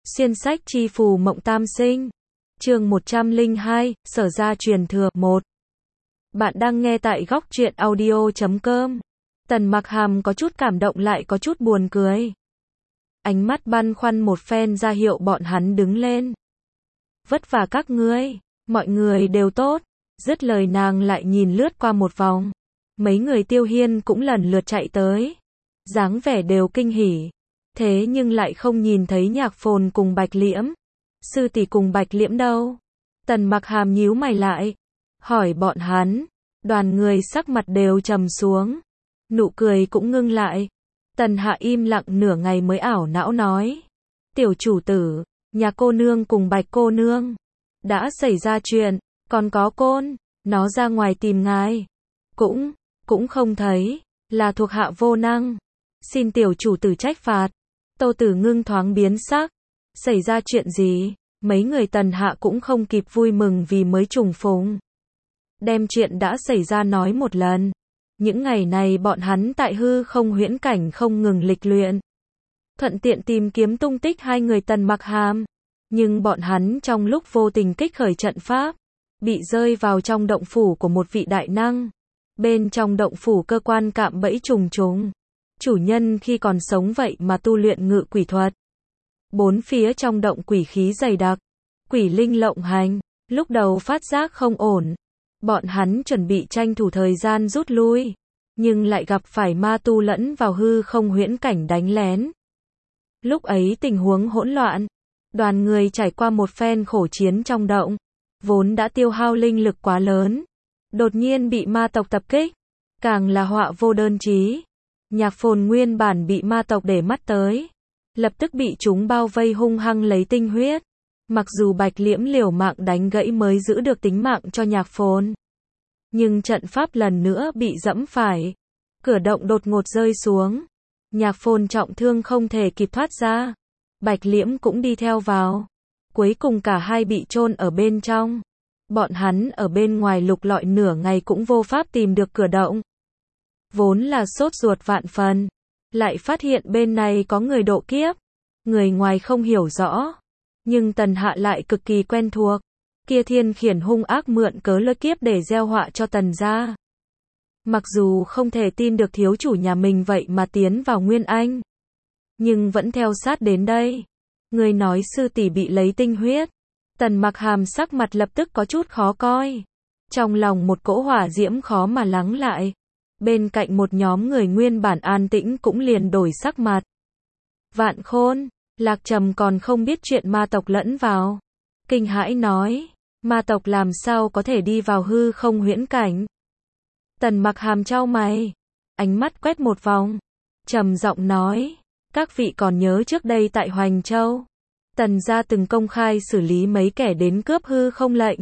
Xuyên sách chi phù mộng tam sinh. Chương 102, Sở gia truyền thừa 1. Bạn đang nghe tại góc truyện audio.com. Tần Mặc Hàm có chút cảm động lại có chút buồn cười. Ánh mắt băn khoăn một phen ra hiệu bọn hắn đứng lên. Vất vả các ngươi, mọi người đều tốt. Dứt lời nàng lại nhìn lướt qua một vòng. Mấy người Tiêu Hiên cũng lần lượt chạy tới. Dáng vẻ đều kinh hỉ. Thế nhưng lại không nhìn thấy Nhạc Phồn cùng Bạch Liễm. Sư tỷ cùng Bạch Liễm đâu? Tần Mặc Hàm nhíu mày lại. Hỏi bọn hắn. Đoàn người sắc mặt đều trầm xuống. Nụ cười cũng ngưng lại. Tần Hạ im lặng nửa ngày mới ảo não nói. Tiểu chủ tử, nhà cô nương cùng Bạch cô nương. Đã xảy ra chuyện, còn có Côn, nó ra ngoài tìm ngài. Cũng không thấy, là thuộc hạ vô năng. Xin tiểu chủ tử trách phạt. Tô Tử Ngưng thoáng biến sắc. Xảy ra chuyện gì? Mấy người Tần Hạ cũng không kịp vui mừng vì mới trùng phùng. Đem chuyện đã xảy ra nói một lần. Những ngày này bọn hắn tại hư không huyễn cảnh không ngừng lịch luyện. Thuận tiện tìm kiếm tung tích hai người Tần Mặc Hàm. Nhưng bọn hắn trong lúc vô tình kích khởi trận pháp. Bị rơi vào trong động phủ của một vị đại năng. Bên trong động phủ cơ quan cạm bẫy trùng trùng. Chủ nhân khi còn sống vậy mà tu luyện ngự quỷ thuật. Bốn phía trong động quỷ khí dày đặc. Quỷ linh lộng hành. Lúc đầu phát giác không ổn. Bọn hắn chuẩn bị tranh thủ thời gian rút lui. Nhưng lại gặp phải ma tu lẫn vào hư không huyễn cảnh đánh lén. Lúc ấy tình huống hỗn loạn. Đoàn người trải qua một phen khổ chiến trong động. Vốn đã tiêu hao linh lực quá lớn. Đột nhiên bị ma tộc tập kích. Càng là họa vô đơn chí. Nhạc Phồn nguyên bản bị ma tộc để mắt tới. Lập tức bị chúng bao vây hung hăng lấy tinh huyết. Mặc dù Bạch Liễm liều mạng đánh gãy mới giữ được tính mạng cho Nhạc Phồn. Nhưng trận pháp lần nữa bị dẫm phải. Cửa động đột ngột rơi xuống. Nhạc Phồn trọng thương không thể kịp thoát ra. Bạch Liễm cũng đi theo vào. Cuối cùng cả hai bị chôn ở bên trong. Bọn hắn ở bên ngoài lục lọi nửa ngày cũng vô pháp tìm được cửa động. Vốn là sốt ruột vạn phần. Lại phát hiện bên này có người độ kiếp. Người ngoài không hiểu rõ. Nhưng Tần Hạ lại cực kỳ quen thuộc. Kia Thiên Khiển hung ác mượn cớ lôi kiếp để gieo họa cho Tần gia. Mặc dù không thể tin được thiếu chủ nhà mình vậy mà tiến vào Nguyên Anh. Nhưng vẫn theo sát đến đây. Người nói sư tỷ bị lấy tinh huyết. Tần Mặc Hàm sắc mặt lập tức có chút khó coi. Trong lòng một cỗ hỏa diễm khó mà lắng lại. Bên cạnh một nhóm người nguyên bản an tĩnh cũng liền đổi sắc mặt. Vạn Khôn, Lạc Trầm còn không biết chuyện ma tộc lẫn vào. Kinh hãi nói, ma tộc làm sao có thể đi vào hư không huyễn cảnh. Tần Mặc Hàm chau mày, ánh mắt quét một vòng, trầm giọng nói, các vị còn nhớ trước đây tại Hoành Châu, Tần gia từng công khai xử lý mấy kẻ đến cướp hư không lệnh.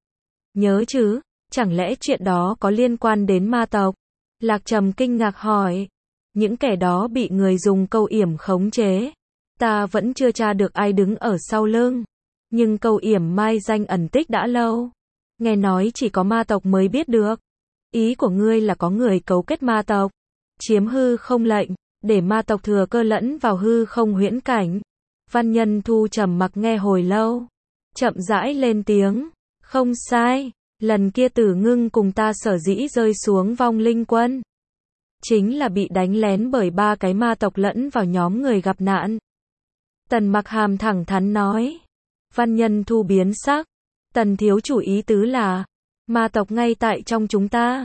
Nhớ chứ, chẳng lẽ chuyện đó có liên quan đến ma tộc? Lạc Trầm kinh ngạc hỏi, những kẻ đó bị người dùng câu yểm khống chế. Ta vẫn chưa tra được ai đứng ở sau lưng. Nhưng câu yểm mai danh ẩn tích đã lâu. Nghe nói chỉ có ma tộc mới biết được. Ý của ngươi là có người cấu kết ma tộc. Chiếm hư không lệnh. Để ma tộc thừa cơ lẫn vào hư không huyễn cảnh. Văn Nhân Thu trầm mặc nghe hồi lâu. Chậm rãi lên tiếng. Không sai. Lần kia Tử Ngưng cùng ta sở dĩ rơi xuống vong linh quân. Chính là bị đánh lén bởi ba cái ma tộc lẫn vào nhóm người gặp nạn. Tần Mặc Hàm thẳng thắn nói. Văn Nhân Thu biến sắc. Tần thiếu chủ ý tứ là. Ma tộc ngay tại trong chúng ta.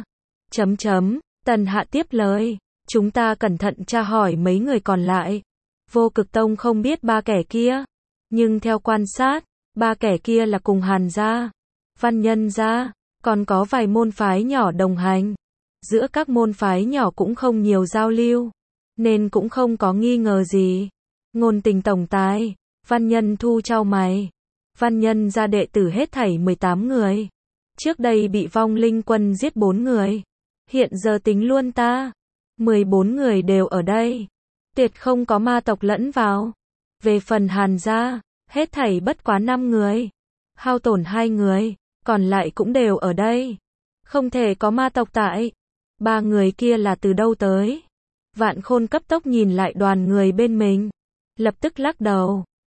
Tần Hạ tiếp lời. Chúng ta cẩn thận tra hỏi mấy người còn lại. Vô Cực Tông không biết ba kẻ kia. Nhưng theo quan sát. Ba kẻ kia là cùng Hàn gia. Văn Nhân gia. Còn có vài môn phái nhỏ đồng hành. Giữa các môn phái nhỏ cũng không nhiều giao lưu. Nên cũng không có nghi ngờ gì. Ngôn tình tổng tài. Văn Nhân Thu chau mày. Văn Nhân gia đệ tử hết thảy 18 người. Trước đây bị vong linh quân giết 4 người. Hiện giờ tính luôn ta. 14 người đều ở đây. Tuyệt không có ma tộc lẫn vào. Về phần Hàn gia, hết thảy bất quá 5 người. Hao tổn 2 người. Còn lại cũng đều ở đây. Không thể có ma tộc tại. 3 người kia là từ đâu tới? Vạn Khôn cấp tốc nhìn lại đoàn người bên mình. Lập tức lắc đầu.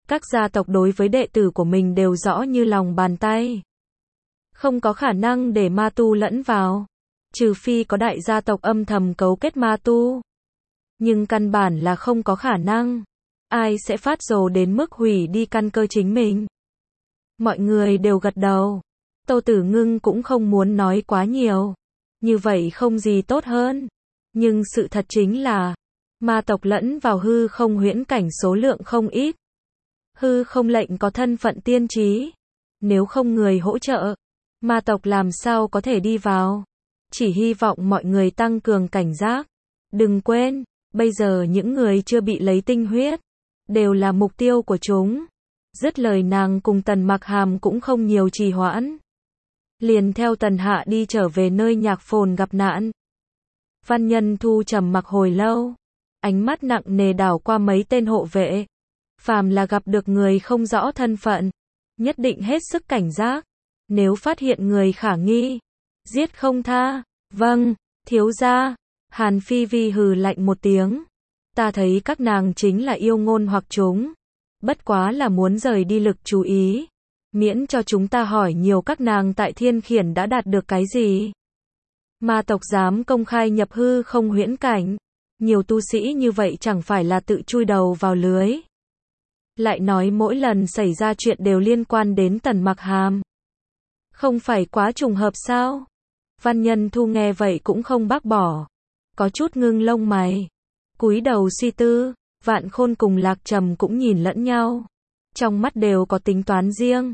Các gia tộc đối với đệ tử của mình đều rõ như lòng bàn tay. Không có khả năng để ma tu lẫn vào. Trừ phi có đại gia tộc âm thầm cấu kết ma tu. Nhưng căn bản là không có khả năng. Ai sẽ phát rồ đến mức hủy đi căn cơ chính mình? Mọi người đều gật đầu. Tô Tử Ngưng cũng không muốn nói quá nhiều. Như vậy không gì tốt hơn. Nhưng sự thật chính là, ma tộc lẫn vào hư không huyễn cảnh số lượng không ít. Hư không lệnh có thân phận tiên trí. Nếu không người hỗ trợ, ma tộc làm sao có thể đi vào. Chỉ hy vọng mọi người tăng cường cảnh giác. Đừng quên, bây giờ những người chưa bị lấy tinh huyết đều là mục tiêu của chúng. Dứt lời nàng cùng Tần Mặc Hàm cũng không nhiều trì hoãn. Liền theo Tần Hạ đi trở về nơi Nhạc Phồn gặp nạn. Văn Nhân Thu trầm mặc hồi lâu. Ánh mắt nặng nề đảo qua mấy tên hộ vệ. Phàm là gặp được người không rõ thân phận, nhất định hết sức cảnh giác. Nếu phát hiện người khả nghi, giết không tha. Vâng, thiếu gia. Hàn Phi Vi hừ lạnh một tiếng. Ta thấy các nàng chính là yêu ngôn hoặc chúng. Bất quá là muốn rời đi lực chú ý. Miễn cho chúng ta hỏi nhiều các nàng tại Thiên Khiển đã đạt được cái gì. Ma tộc dám công khai nhập hư không huyễn cảnh. Nhiều tu sĩ như vậy chẳng phải là tự chui đầu vào lưới. Lại nói mỗi lần xảy ra chuyện đều liên quan đến Tần Mặc Hàm. Không phải quá trùng hợp sao? Văn Nhân Thu nghe vậy cũng không bác bỏ. Có chút ngưng lông mày. Cúi đầu suy tư. Vạn Khôn cùng Lạc Trầm cũng nhìn lẫn nhau. Trong mắt đều có tính toán riêng.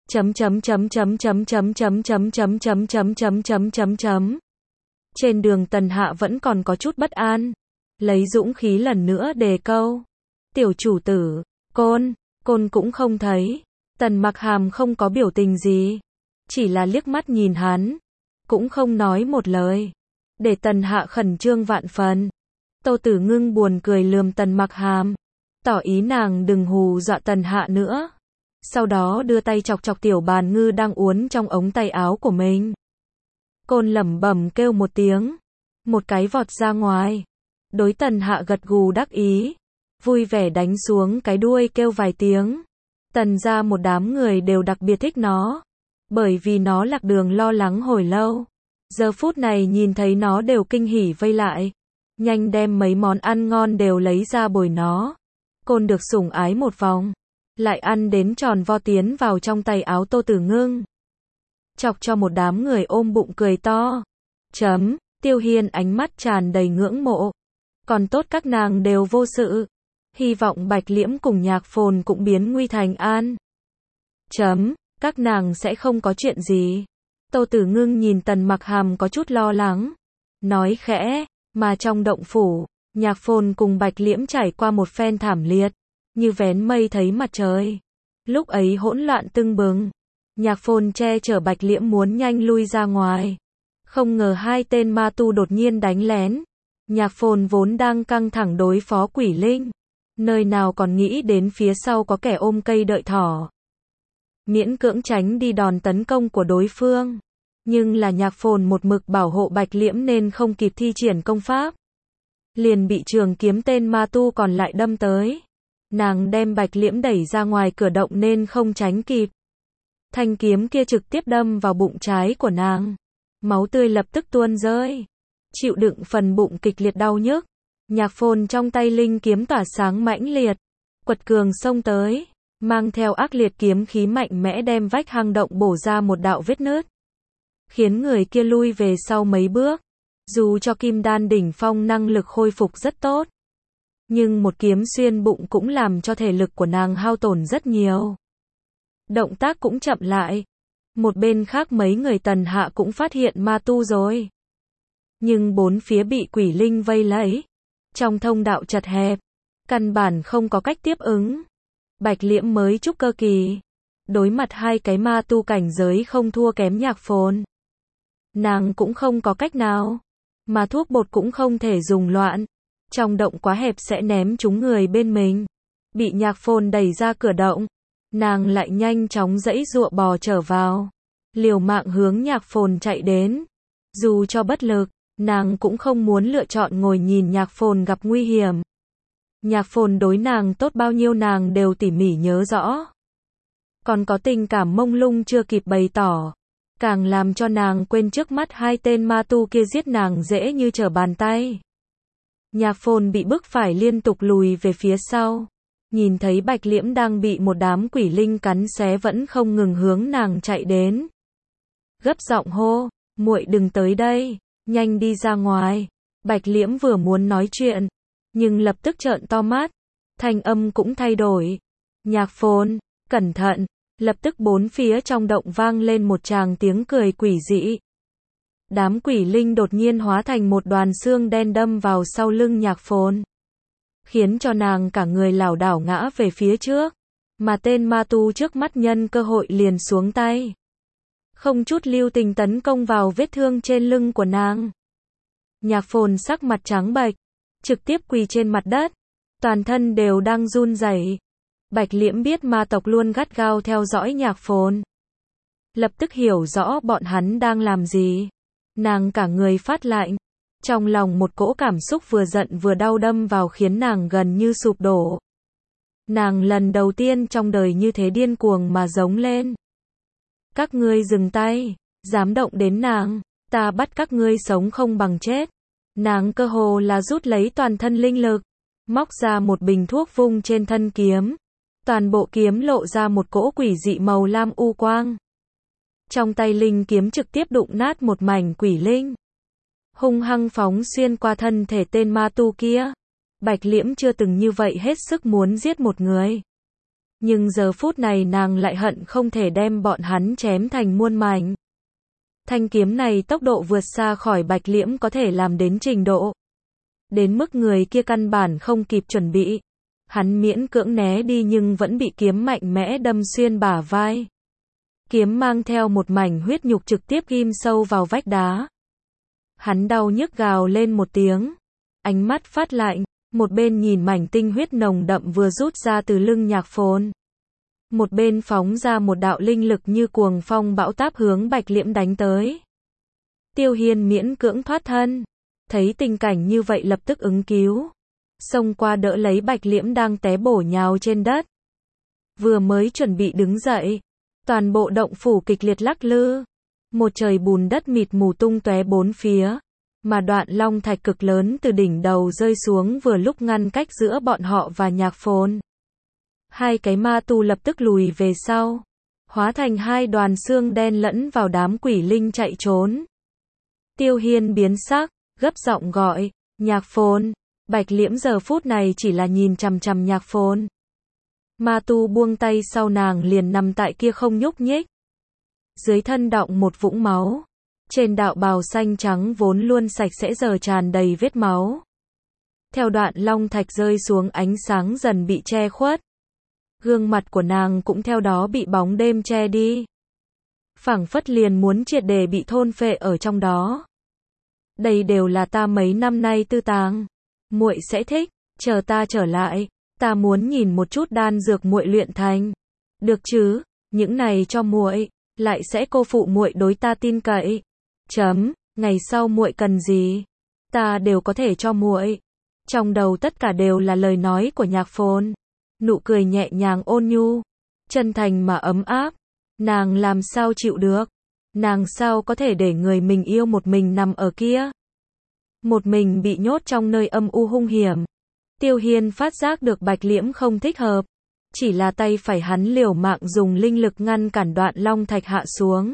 Trên đường Tần Hạ vẫn còn có chút bất an. Lấy dũng khí lần nữa đề câu. Tiểu chủ tử, Côn cũng không thấy. Tần Mặc Hàm không có biểu tình gì. Chỉ là liếc mắt nhìn hắn. Cũng không nói một lời. Để Tần Hạ khẩn trương vạn phần. Tô Tử Ngưng buồn cười lườm Tần Mặc Hàm. Tỏ ý nàng đừng hù dọa Tần Hạ nữa. Sau đó đưa tay chọc chọc tiểu bàn ngư đang uốn trong ống tay áo của mình. Côn lẩm bẩm kêu một tiếng. Một cái vọt ra ngoài. Đối Tần Hạ gật gù đắc ý. Vui vẻ đánh xuống cái đuôi kêu vài tiếng. Tần ra một đám người đều đặc biệt thích nó. Bởi vì nó lạc đường lo lắng hồi lâu. Giờ phút này nhìn thấy nó đều kinh hỉ vây lại. Nhanh đem mấy món ăn ngon đều lấy ra bồi nó. Côn được sủng ái một vòng. Lại ăn đến tròn vo tiến vào trong tay áo Tô Tử Ngưng. Chọc cho một đám người ôm bụng cười to. Tiêu Hiên ánh mắt tràn đầy ngưỡng mộ. Còn tốt các nàng đều vô sự. Hy vọng Bạch Liễm cùng Nhạc Phồn cũng biến nguy thành an. Các nàng sẽ không có chuyện gì. Tô Tử Ngưng nhìn Tần Mặc Hàm có chút lo lắng. Nói khẽ, mà trong động phủ, Nhạc Phồn cùng Bạch Liễm trải qua một phen thảm liệt. Như vén mây thấy mặt trời. Lúc ấy hỗn loạn tưng bừng. Nhạc Phồn che chở Bạch Liễm muốn nhanh lui ra ngoài. Không ngờ hai tên ma tu đột nhiên đánh lén. Nhạc Phồn vốn đang căng thẳng đối phó quỷ linh. Nơi nào còn nghĩ đến phía sau có kẻ ôm cây đợi thỏ. Miễn cưỡng tránh đi đòn tấn công của đối phương. Nhưng là Nhạc Phồn một mực bảo hộ Bạch Liễm nên không kịp thi triển công pháp. Liền bị trường kiếm tên ma tu còn lại đâm tới. Nàng đem Bạch Liễm đẩy ra ngoài cửa động nên không tránh kịp. Thanh kiếm kia trực tiếp đâm vào bụng trái của nàng. Máu tươi lập tức tuôn rơi. Chịu đựng phần bụng kịch liệt đau nhức. Nhạc Phồn trong tay linh kiếm tỏa sáng mãnh liệt. Quật cường xông tới. Mang theo ác liệt kiếm khí mạnh mẽ đem vách hang động bổ ra một đạo vết nứt. Khiến người kia lui về sau mấy bước. Dù cho kim đan đỉnh phong năng lực khôi phục rất tốt. Nhưng một kiếm xuyên bụng cũng làm cho thể lực của nàng hao tổn rất nhiều. Động tác cũng chậm lại. Một bên khác mấy người Tần Hạ cũng phát hiện ma tu rồi. Nhưng bốn phía bị quỷ linh vây lấy. Trong thông đạo chật hẹp. Căn bản không có cách tiếp ứng. Bạch Liễm mới trúc cơ kỳ. Đối mặt hai cái ma tu cảnh giới không thua kém Nhạc Phồn. Nàng cũng không có cách nào. Mà thuốc bột cũng không thể dùng loạn. Trong động quá hẹp sẽ ném chúng người bên mình. Bị Nhạc Phồn đẩy ra cửa động. Nàng lại nhanh chóng giãy giụa bò trở vào. Liều mạng hướng Nhạc Phồn chạy đến. Dù cho bất lực, nàng cũng không muốn lựa chọn ngồi nhìn Nhạc Phồn gặp nguy hiểm. Nhạc Phồn đối nàng tốt bao nhiêu nàng đều tỉ mỉ nhớ rõ. Còn có tình cảm mông lung chưa kịp bày tỏ. Càng làm cho nàng quên trước mắt hai tên ma tu kia giết nàng dễ như trở bàn tay. Nhạc Phồn bị bức phải liên tục lùi về phía sau. Nhìn thấy Bạch Liễm đang bị một đám quỷ linh cắn xé vẫn không ngừng hướng nàng chạy đến. Gấp giọng hô, muội đừng tới đây, nhanh đi ra ngoài. Bạch Liễm vừa muốn nói chuyện, nhưng lập tức trợn to mắt, thanh âm cũng thay đổi. Nhạc Phồn, cẩn thận, lập tức bốn phía trong động vang lên một tràng tiếng cười quỷ dị. Đám quỷ linh đột nhiên hóa thành một đoàn xương đen đâm vào sau lưng Nhạc Phồn, khiến cho nàng cả người lảo đảo ngã về phía trước, mà tên ma tu trước mắt nhân cơ hội liền xuống tay. Không chút lưu tình tấn công vào vết thương trên lưng của nàng. Nhạc Phồn sắc mặt trắng bệch, trực tiếp quỳ trên mặt đất, toàn thân đều đang run rẩy. Bạch Liễm biết ma tộc luôn gắt gao theo dõi Nhạc Phồn, lập tức hiểu rõ bọn hắn đang làm gì. Nàng cả người phát lạnh, trong lòng một cỗ cảm xúc vừa giận vừa đau đâm vào khiến nàng gần như sụp đổ. Nàng lần đầu tiên trong đời như thế điên cuồng mà giống lên. Các ngươi dừng tay, dám động đến nàng, ta bắt các ngươi sống không bằng chết. Nàng cơ hồ là rút lấy toàn thân linh lực, móc ra một bình thuốc vung trên thân kiếm. Toàn bộ kiếm lộ ra một cỗ quỷ dị màu lam u quang. Trong tay linh kiếm trực tiếp đụng nát một mảnh quỷ linh, hung hăng phóng xuyên qua thân thể tên ma tu kia. Bạch Liễm chưa từng như vậy hết sức muốn giết một người. Nhưng giờ phút này nàng lại hận không thể đem bọn hắn chém thành muôn mảnh. Thanh kiếm này tốc độ vượt xa khỏi Bạch Liễm có thể làm đến trình độ. Đến mức người kia căn bản không kịp chuẩn bị. Hắn miễn cưỡng né đi nhưng vẫn bị kiếm mạnh mẽ đâm xuyên bả vai. Kiếm mang theo một mảnh huyết nhục trực tiếp ghim sâu vào vách đá. Hắn đau nhức gào lên một tiếng. Ánh mắt phát lạnh, một bên nhìn mảnh tinh huyết nồng đậm vừa rút ra từ lưng Nhạc Phồn. Một bên phóng ra một đạo linh lực như cuồng phong bão táp hướng Bạch Liễm đánh tới. Tiêu Hiên miễn cưỡng thoát thân. Thấy tình cảnh như vậy lập tức ứng cứu. Xông qua đỡ lấy Bạch Liễm đang té bổ nhào trên đất. Vừa mới chuẩn bị đứng dậy, toàn bộ động phủ kịch liệt lắc lư. Một trời bùn đất mịt mù tung tóe bốn phía, mà đoạn long thạch cực lớn từ đỉnh đầu rơi xuống vừa lúc ngăn cách giữa bọn họ và Nhạc Phồn. Hai cái ma tu lập tức lùi về sau, hóa thành hai đoàn xương đen lẫn vào đám quỷ linh chạy trốn. Tiêu Hiên biến sắc, gấp giọng gọi, Nhạc Phồn. Bạch Liễm giờ phút này chỉ là nhìn chằm chằm Nhạc Phồn. Ma tu buông tay sau nàng liền nằm tại kia không nhúc nhích. Dưới thân đọng một vũng máu. Trên đạo bào xanh trắng vốn luôn sạch sẽ giờ tràn đầy vết máu. Theo đoạn long thạch rơi xuống ánh sáng dần bị che khuất. Gương mặt của nàng cũng theo đó bị bóng đêm che đi. Phảng phất liền muốn triệt để bị thôn phệ ở trong đó. Đây đều là ta mấy năm nay tư tàng. Muội sẽ thích, chờ ta trở lại, ta muốn nhìn một chút đan dược muội luyện thành. Được chứ, những này cho muội, lại sẽ cô phụ muội đối ta tin cậy. Ngày sau muội cần gì, ta đều có thể cho muội. Trong đầu tất cả đều là lời nói của Nhạc Phồn. Nụ cười nhẹ nhàng ôn nhu, chân thành mà ấm áp. Nàng làm sao chịu được? Nàng sao có thể để người mình yêu một mình nằm ở kia? Một mình bị nhốt trong nơi âm u hung hiểm. Tiêu Hiên phát giác được Bạch Liễm không thích hợp. Chỉ là tay phải hắn liều mạng dùng linh lực ngăn cản đoạn long thạch hạ xuống.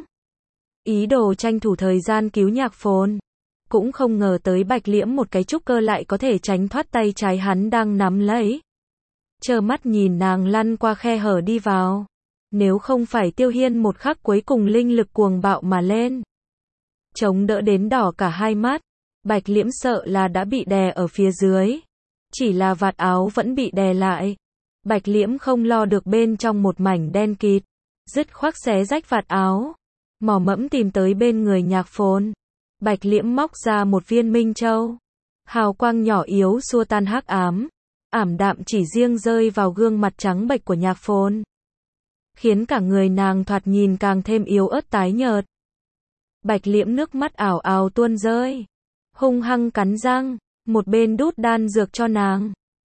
Ý đồ tranh thủ thời gian cứu Nhạc Phồn. Cũng không ngờ tới Bạch Liễm một cái trúc cơ lại có thể tránh thoát tay trái hắn đang nắm lấy. Trơ mắt nhìn nàng lăn qua khe hở đi vào. Nếu không phải Tiêu Hiên một khắc cuối cùng linh lực cuồng bạo mà lên, chống đỡ đến đỏ cả hai mắt, Bạch Liễm sợ là đã bị đè ở phía dưới. Chỉ là vạt áo vẫn bị đè lại. Bạch Liễm không lo được bên trong một mảnh đen kịt, dứt khoát xé rách vạt áo, mò mẫm tìm tới bên người Nhạc Phồn. Bạch Liễm móc ra một viên minh châu. Hào quang nhỏ yếu xua tan hắc ám, ảm đạm chỉ riêng rơi vào gương mặt trắng bệch của Nhạc Phồn, khiến cả người nàng thoạt nhìn càng thêm yếu ớt tái nhợt. Bạch Liễm nước mắt ảo ảo tuôn rơi, hung hăng cắn răng, một bên đút đan dược cho nàng,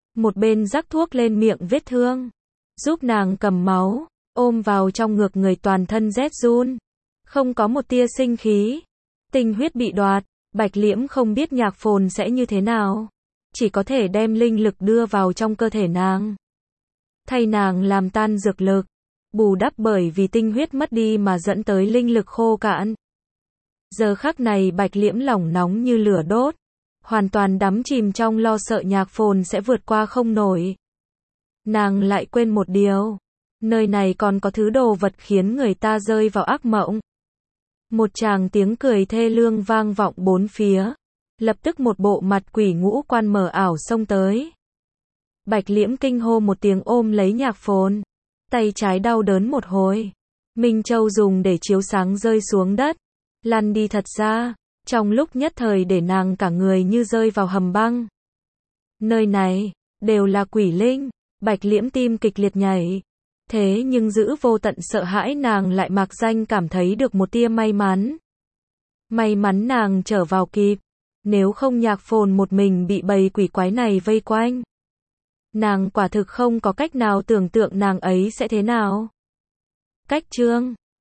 một bên rắc thuốc lên miệng vết thương, giúp nàng cầm máu, ôm vào trong ngực người toàn thân rét run, không có một tia sinh khí. Tinh huyết bị đoạt, Bạch Liễm không biết Nhạc Phồn sẽ như thế nào, chỉ có thể đem linh lực đưa vào trong cơ thể nàng, thay nàng làm tan dược lực, bù đắp bởi vì tinh huyết mất đi mà dẫn tới linh lực khô cạn. Giờ khắc này Bạch Liễm lòng nóng như lửa đốt, hoàn toàn đắm chìm trong lo sợ Nhạc Phồn sẽ vượt qua không nổi. Nàng lại quên một điều, nơi này còn có thứ đồ vật khiến người ta rơi vào ác mộng. Một tràng tiếng cười thê lương vang vọng bốn phía, lập tức một bộ mặt quỷ ngũ quan mờ ảo xông tới. Bạch Liễm kinh hô một tiếng ôm lấy Nhạc Phồn, tay trái đau đớn một hồi. Minh Châu dùng để chiếu sáng rơi xuống đất, lăn đi thật ra, trong lúc nhất thời để nàng cả người như rơi vào hầm băng. Nơi này, đều là quỷ linh, Bạch Liễm tim kịch liệt nhảy. Thế nhưng giữ vô tận sợ hãi nàng lại mạc danh cảm thấy được một tia may mắn. May mắn nàng trở vào kịp, nếu không Nhạc Phồn một mình bị bầy quỷ quái này vây quanh. Nàng quả thực không có cách nào tưởng tượng nàng ấy sẽ thế nào. Cách chương